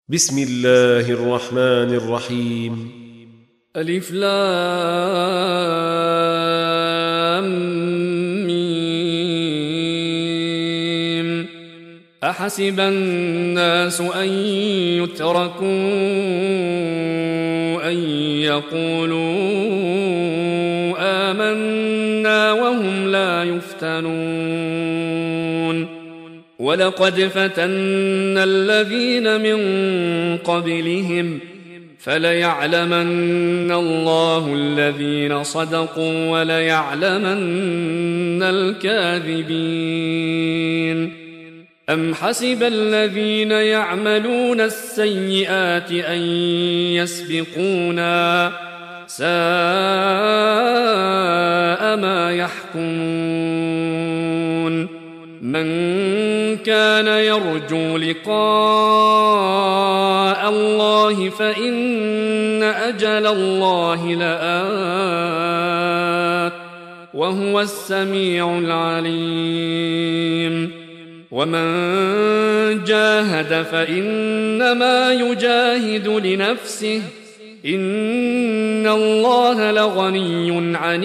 بسم الله الرحمن الرحيم. ألف لام ميم. أحسب الناس أن يتركوا أن يقولوا آمنا وهم لا يفتنون. ولقد فتنا الذين من قبلهم فليعلمن الله الذين صدقوا وليعلمن الكاذبين. أم حسب الذين يعملون السيئات أن يسبقونا ساء ما يحكمون. من كان يرجو لقاء الله فإن أجل الله لآت وهو السميع العليم. ومن جاهد فإنما يجاهد لنفسه إن الله لغني عن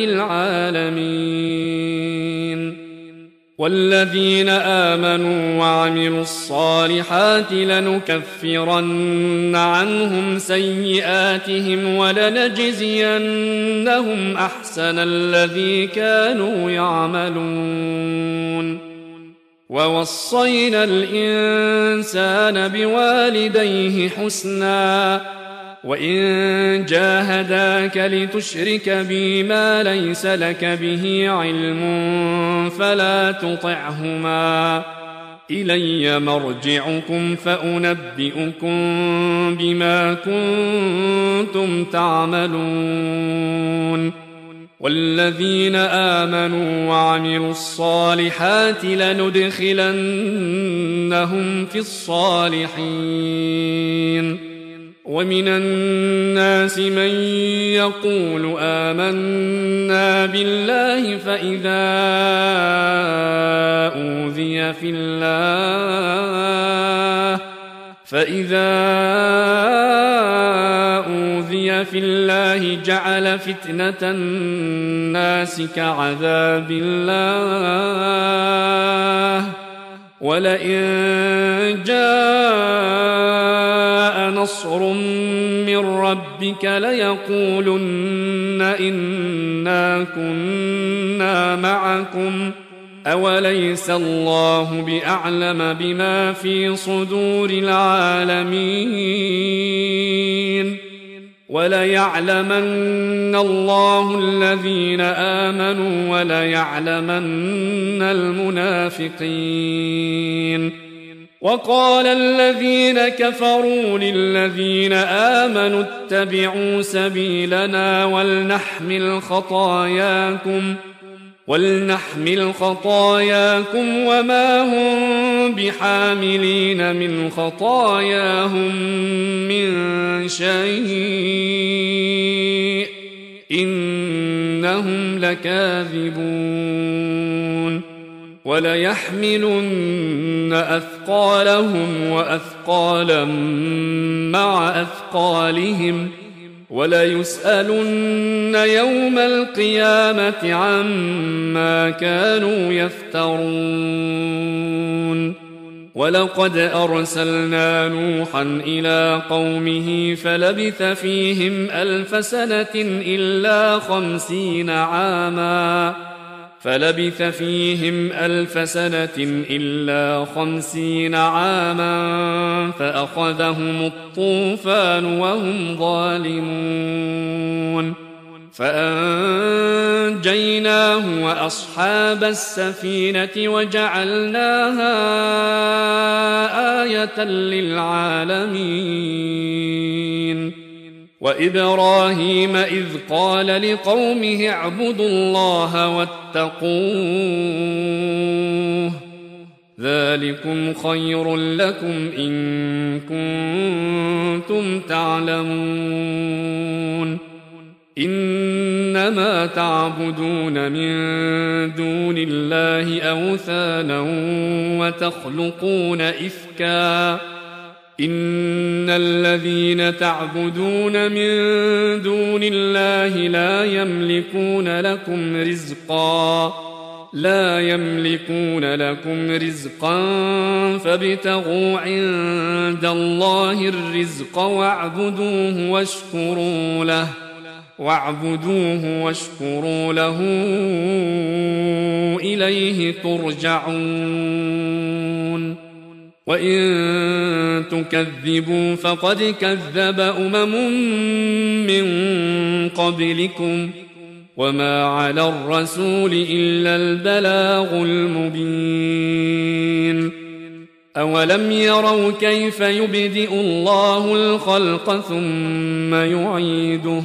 العالمين. والذين آمنوا وعملوا الصالحات لنكفرن عنهم سيئاتهم ولنجزينهم أحسن الذي كانوا يعملون. ووصينا الإنسان بوالديه حسنا وإن جاهداك لتشرك بي ما ليس لك به علم فلا تطعهما إلي مرجعكم فأنبئكم بما كنتم تعملون. والذين آمنوا وعملوا الصالحات لندخلنهم في الصالحين. ومن الناس من يقول آمنا بالله فإذا أوذي في الله جعل فتنة الناس كعذاب الله ولئن جاء نصر من ربك ليقولن إنا كنا معكم أوليس الله بأعلم بما في صدور العالمين. وليعلمن الله الذين آمنوا وليعلمن المنافقين. وقال الذين كفروا للذين آمنوا اتبعوا سبيلنا ولنحمل خطاياكم وما هم بحاملين من خطاياهم من شيء إنهم لكاذبون. وليحملن أثقالهم وأثقالا مع أثقالهم وليسألن يوم القيامة عما كانوا يفترون. ولقد أرسلنا نوحا إلى قومه فلبث فيهم 1000 سنة إلا 50 عاما فأخذهم الطوفان وهم ظالمون فأنجيناه وأصحاب السفينة وجعلناها آية للعالمين. وإبراهيم إذ قال لقومه اعبدوا الله واتقوه ذلكم خير لكم إن كنتم تعلمون. إنما تعبدون من دون الله أوثانا وتخلقون إفكا إن الذين تعبدون من دون الله لا يملكون لكم رزقا فابتغوا عند الله الرزق واعبدوه واشكروا له إليه ترجعون وإن تكذبوا فقد كذب من قبلكم وما على الرسول إلا البلاغ المبين أولم يروا كيف يبدئ الله الخلق ثم يعيده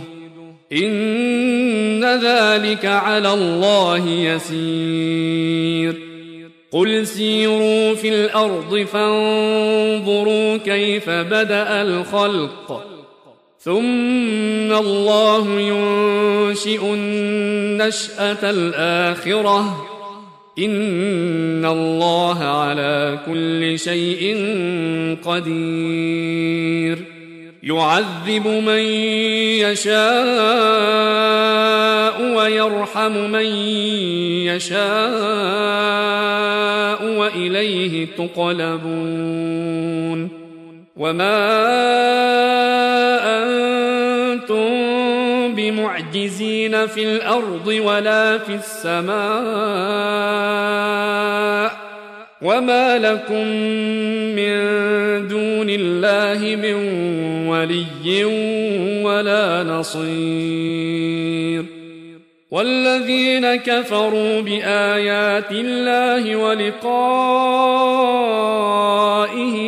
إن ذلك على الله يسير قل سيروا في الأرض فانظروا كيف بدأ الخلق ثم الله ينشئ النشأة الآخرة إن الله على كل شيء قدير يعذب من يشاء ويرحم من يشاء وإليه تقلبون وما أنتم بمعجزين في الأرض ولا في السماء وما لكم من دون الله من ولي ولا نصير والذين كفروا بآيات الله ولقائه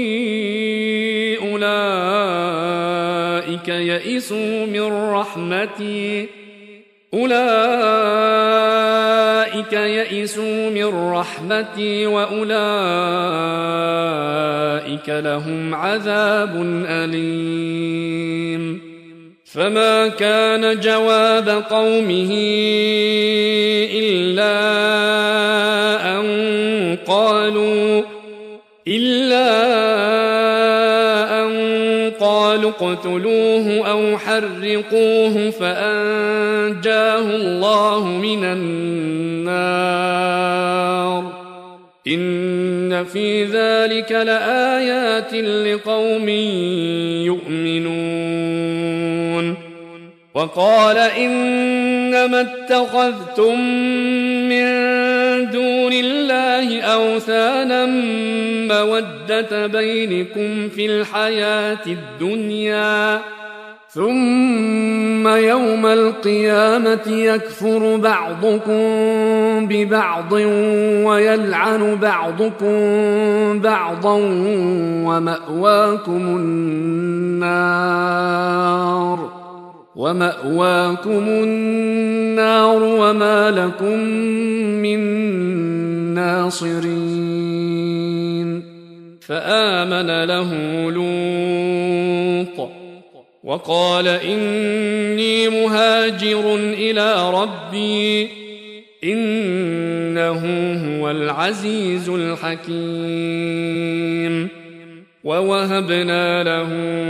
أولئك يئسوا من رحمتي وأولئك لهم عذاب أليم فما كان جواب قومه إلا أن قالوا اقتلوه أو حرقوه فأنجاه الله من النار إن في ذلك لآيات لقوم يؤمنون وقال إنما اتخذتم من دون الله أوثانا مودة بينكم في الحياة الدنيا ثم يوم القيامة يكفر بعضكم ببعض ويلعن بعضكم بعضا ومأواكم النار وما لكم من ناصرين فآمن له لوط وقال إني مهاجر إلى ربي إنه هو العزيز الحكيم ووهبنا له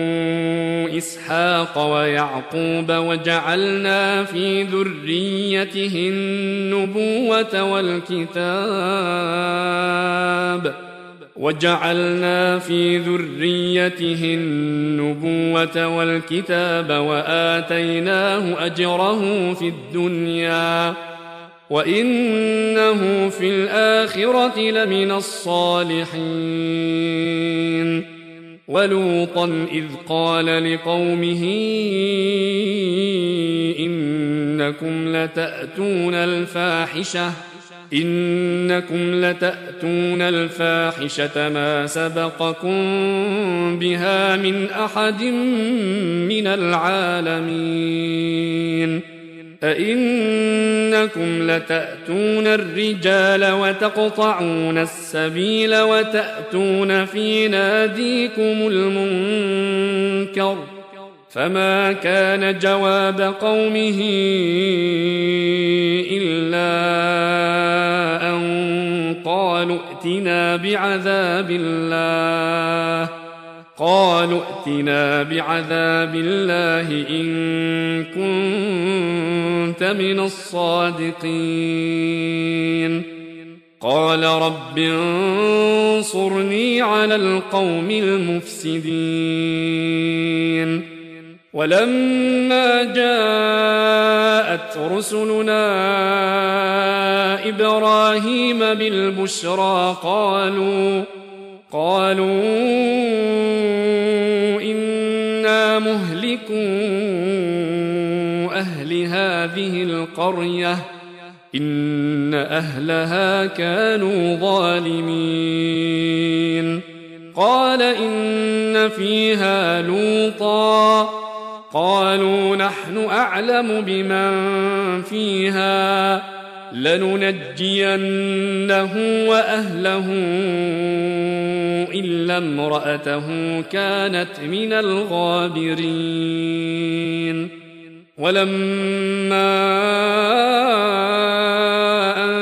إسحاق ويعقوب وجعلنا في ذريته النبوة والكتاب وآتيناه أجره في الدنيا وإنه في الآخرة لمن الصالحين ولوطا إذ قال لقومه إنكم لتأتون الفاحشة ما سبقكم بها من أحد من العالمين أئنكم لتأتون الرجال وتقطعون السبيل وتأتون في ناديكم المنكر فما كان جواب قومه إلا أن قالوا ائتنا بعذاب الله قالوا ائتنا بعذاب الله إن كنت من الصادقين قال رب انصرني على القوم المفسدين ولما جاءت رسلنا إبراهيم بالبشرى قالوا إنا مهلكو أهل هذه القرية إن أهلها كانوا ظالمين قال إن فيها لوطا قالوا نحن أعلم بمن فيها لننجينه وأهله إلا امرأته كانت من الغابرين ولما أن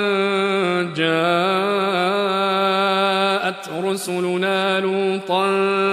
جاءت رسلنا لوطا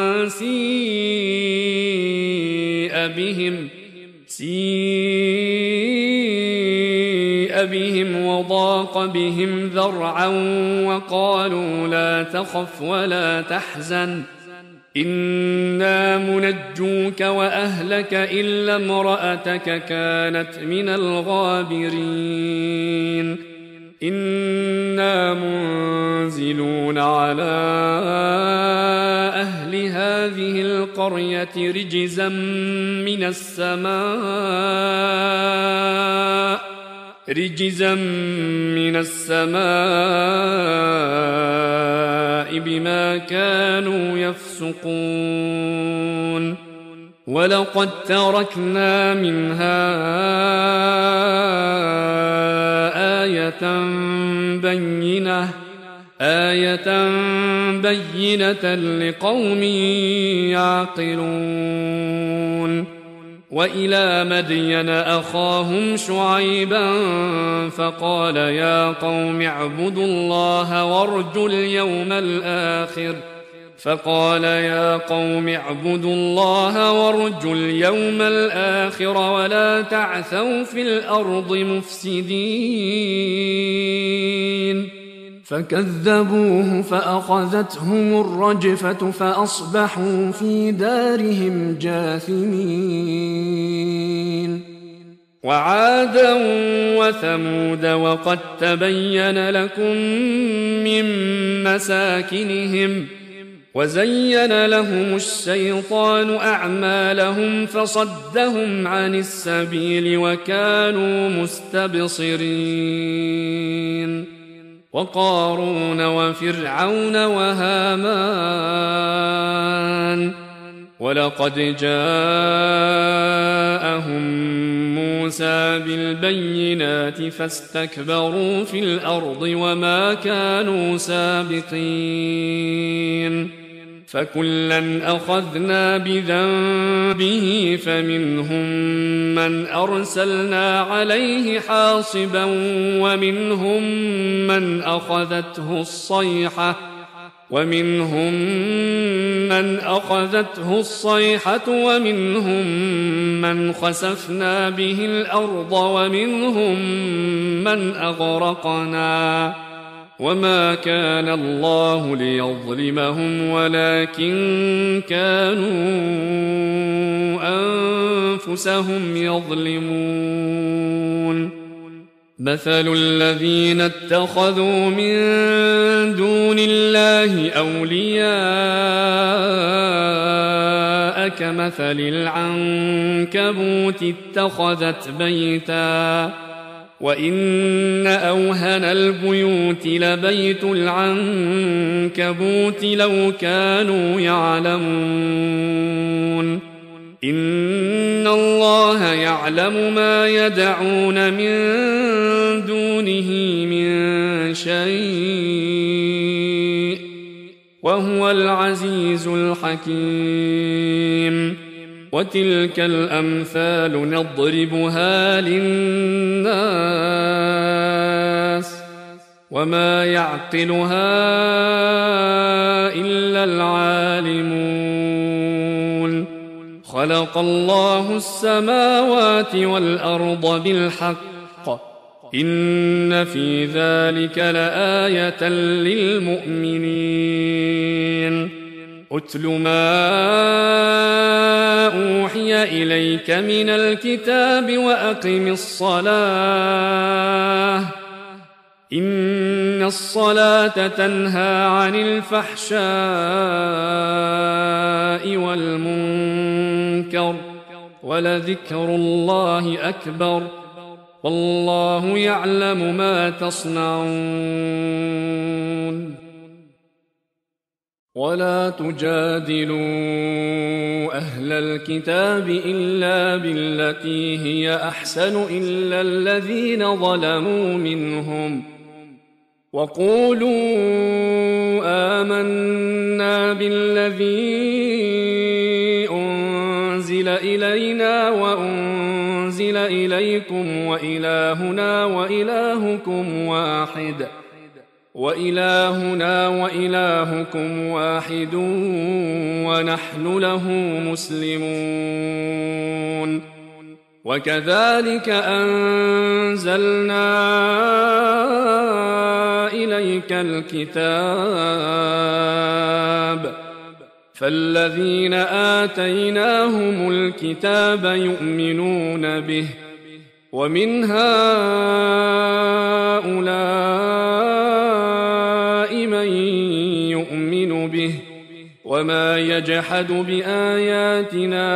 سيء بهم وضاق بهم ذرعا وقالوا لا تخف ولا تحزن إنا منجوك وأهلك إلا امرأتك كانت من الغابرين إنا منزلون على أهل هذه القرية رجزا من السماء بما كانوا يفسقون ولقد تركنا منها آية بينة لقوم يعقلون وإلى مدين أخاهم شعيبا فقال يا قوم اعبدوا الله وارجوا اليوم الآخر ولا تعثوا في الأرض مفسدين فكذبوه فأخذتهم الرجفة فأصبحوا في دارهم جاثمين وعادا وثمود وقد تبين لكم من مساكنهم وزين لهم الشيطان أعمالهم فصدهم عن السبيل وكانوا مستبصرين وقارون وفرعون وهامان ولقد جاءهم موسى بالبينات فاستكبروا في الأرض وما كانوا سابقين فكلا أخذنا بذنبه فمنهم من أرسلنا عليه حاصبا ومنهم من أخذته الصيحة ومنهم من خسفنا به الأرض ومنهم من أغرقنا وما كان الله ليظلمهم ولكن كانوا أنفسهم يظلمون مثل الذين اتخذوا من دون الله أولياء كمثل العنكبوت اتخذت بيتا وإن أوهن البيوت لبيت العنكبوت لو كانوا يعلمون إن الله يعلم ما يدعون من دونه من شيء وهو العزيز الحكيم وتلك الأمثال نضربها للناس وما يعقلها إلا العالمون خلق الله السماوات والأرض بالحق إن في ذلك لآية للمؤمنين أتل ما أوحي إليك من الكتاب وأقم الصلاة إن الصلاة تنهى عن الفحشاء والمنكر ولذكر الله أكبر والله يعلم ما تصنعون ولا تجادلوا أهل الكتاب إلا بالتي هي أحسن إلا الذين ظلموا منهم وقولوا آمنا بالذي أنزل إلينا وأنزل إليكم وإلهنا وإلهكم واحد ونحن له مسلمون وكذلك أنزلنا إليك الكتاب فالذين آتيناهم الكتاب يؤمنون به ومن هؤلاء من يؤمن به وما يجحد بآياتنا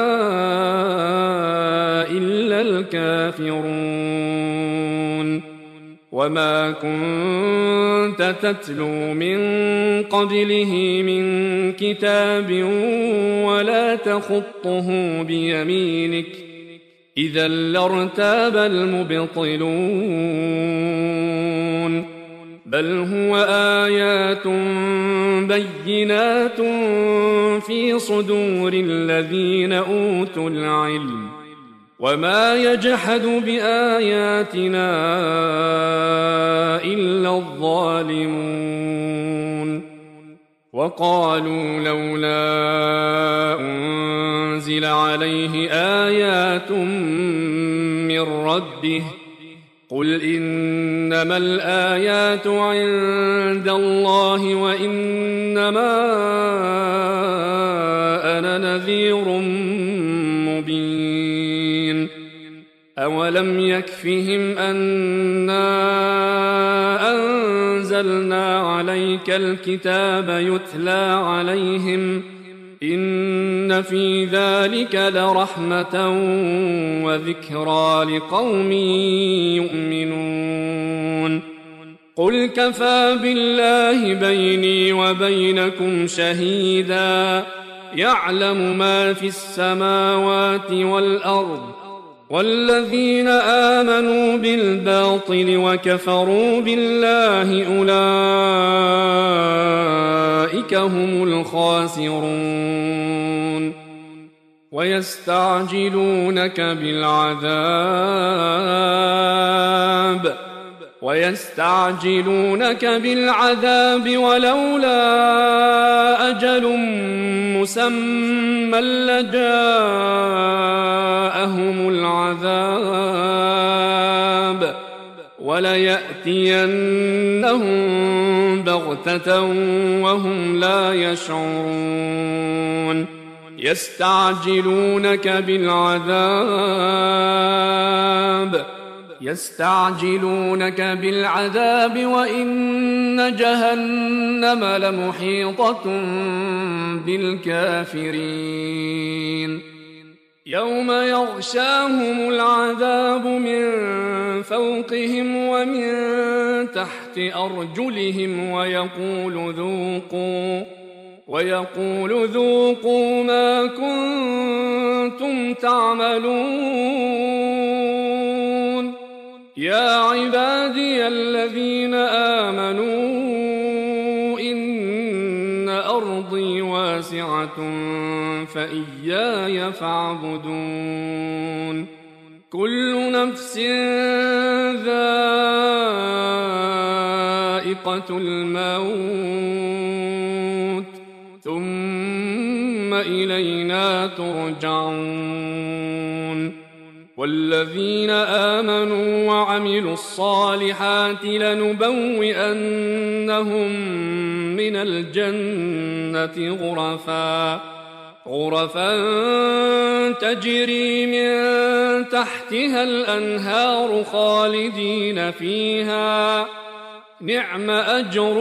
إلا الكافرون وما كنت تتلو من قبله من كتاب ولا تخطه بيمينك إذا لارتاب المبطلون بل هو آيات بينات في صدور الذين أوتوا العلم وما يجحد بآياتنا إلا الظالمون وقالوا لولا أنزل عليه آيات من ربه قل إنما الآيات عند الله وإنما أنا نذير مبين أولم يكفهم أنا أنزلنا عليك الكتاب يتلى عليهم إن في ذلك لرحمة وذكرى لقوم يؤمنون قل كفى بالله بيني وبينكم شهيدا يعلم ما في السماوات والأرض والذين آمنوا بالباطل وكفروا بالله أولئك هم الخاسرون ويستعجلونك بالعذاب ولولا أجل مسمى لجاءهم العذاب وليأتينهم بغتة وهم لا يشعرون يستعجلونك بالعذاب وإن جهنم لمحيطة بالكافرين يوم يغشاهم العذاب من فوقهم ومن تحت أرجلهم ويقول ذوقوا ما كنتم تعملون يا عبادي الذين آمنوا إن أرضي واسعة فإياي فاعبدون كل نفس ذائقة الموت ثم إلينا ترجعون والذين آمنوا وعملوا الصالحات لنبوئنهم من الجنة غرفا تجري من تحتها الأنهار خالدين فيها نعم أجر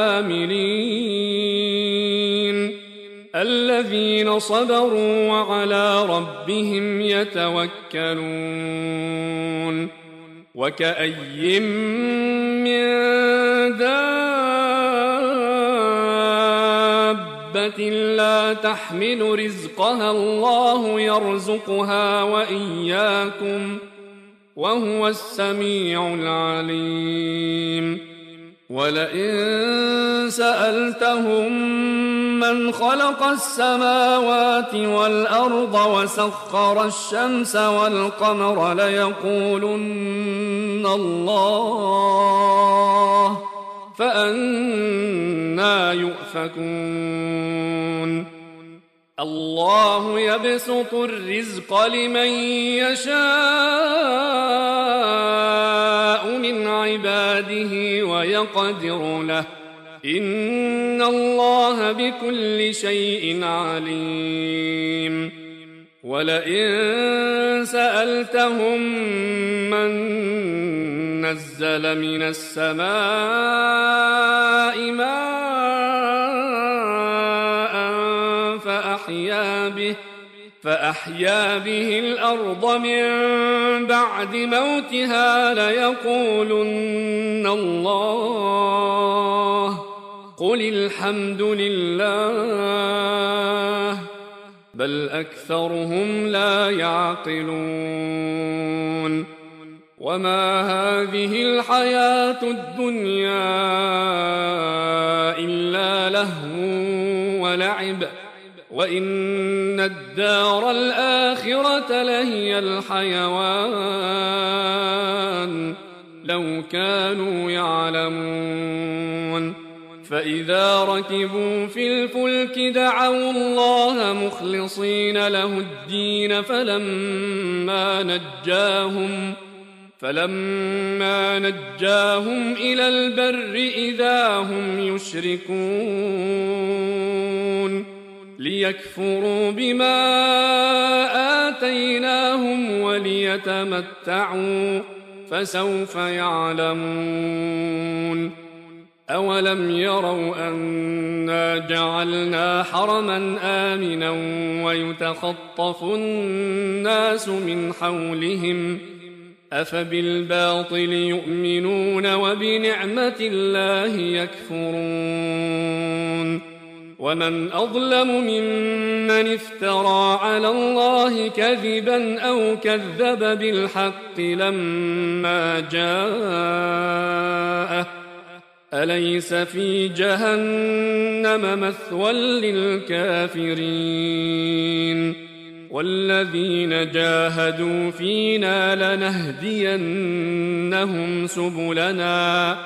العاملين الذين صبروا وعلى ربهم يتوكلون وكأي من دابة لا تحمل رزقها الله يرزقها وإياكم وهو السميع العليم ولئن سألتهم من خلق السماوات والأرض وسخر الشمس والقمر ليقولن الله فأنى يؤفكون الله يبسط الرزق لمن يشاء من عباده ويقدر له إن الله بكل شيء عليم ولئن سألتهم من نزل من السماء ماء فأحيا به الأرض من بعد موتها ليقولن الله قل الحمد لله بل أكثرهم لا يعقلون وما هذه الحياة الدنيا إلا لهو ولعب وإن الدار الآخرة لهي الحيوان لو كانوا يعلمون فإذا ركبوا في الفلك دعوا الله مخلصين له الدين فلما نجاهم إلى البر إذا هم يشركون ليكفروا بما آتيناهم وليتمتعوا فسوف يعلمون أولم يروا أنا جعلنا حرما آمنا ويتخطف الناس من حولهم أفبالباطل يؤمنون وبنعمة الله يكفرون ومن أظلم ممن افترى على الله كذبا أو كذب بالحق لما جاءه أليس في جهنم مثوى للكافرين والذين جاهدوا فينا لنهدينهم سبلنا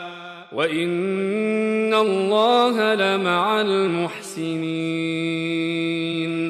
وإن الله لمع المحسنين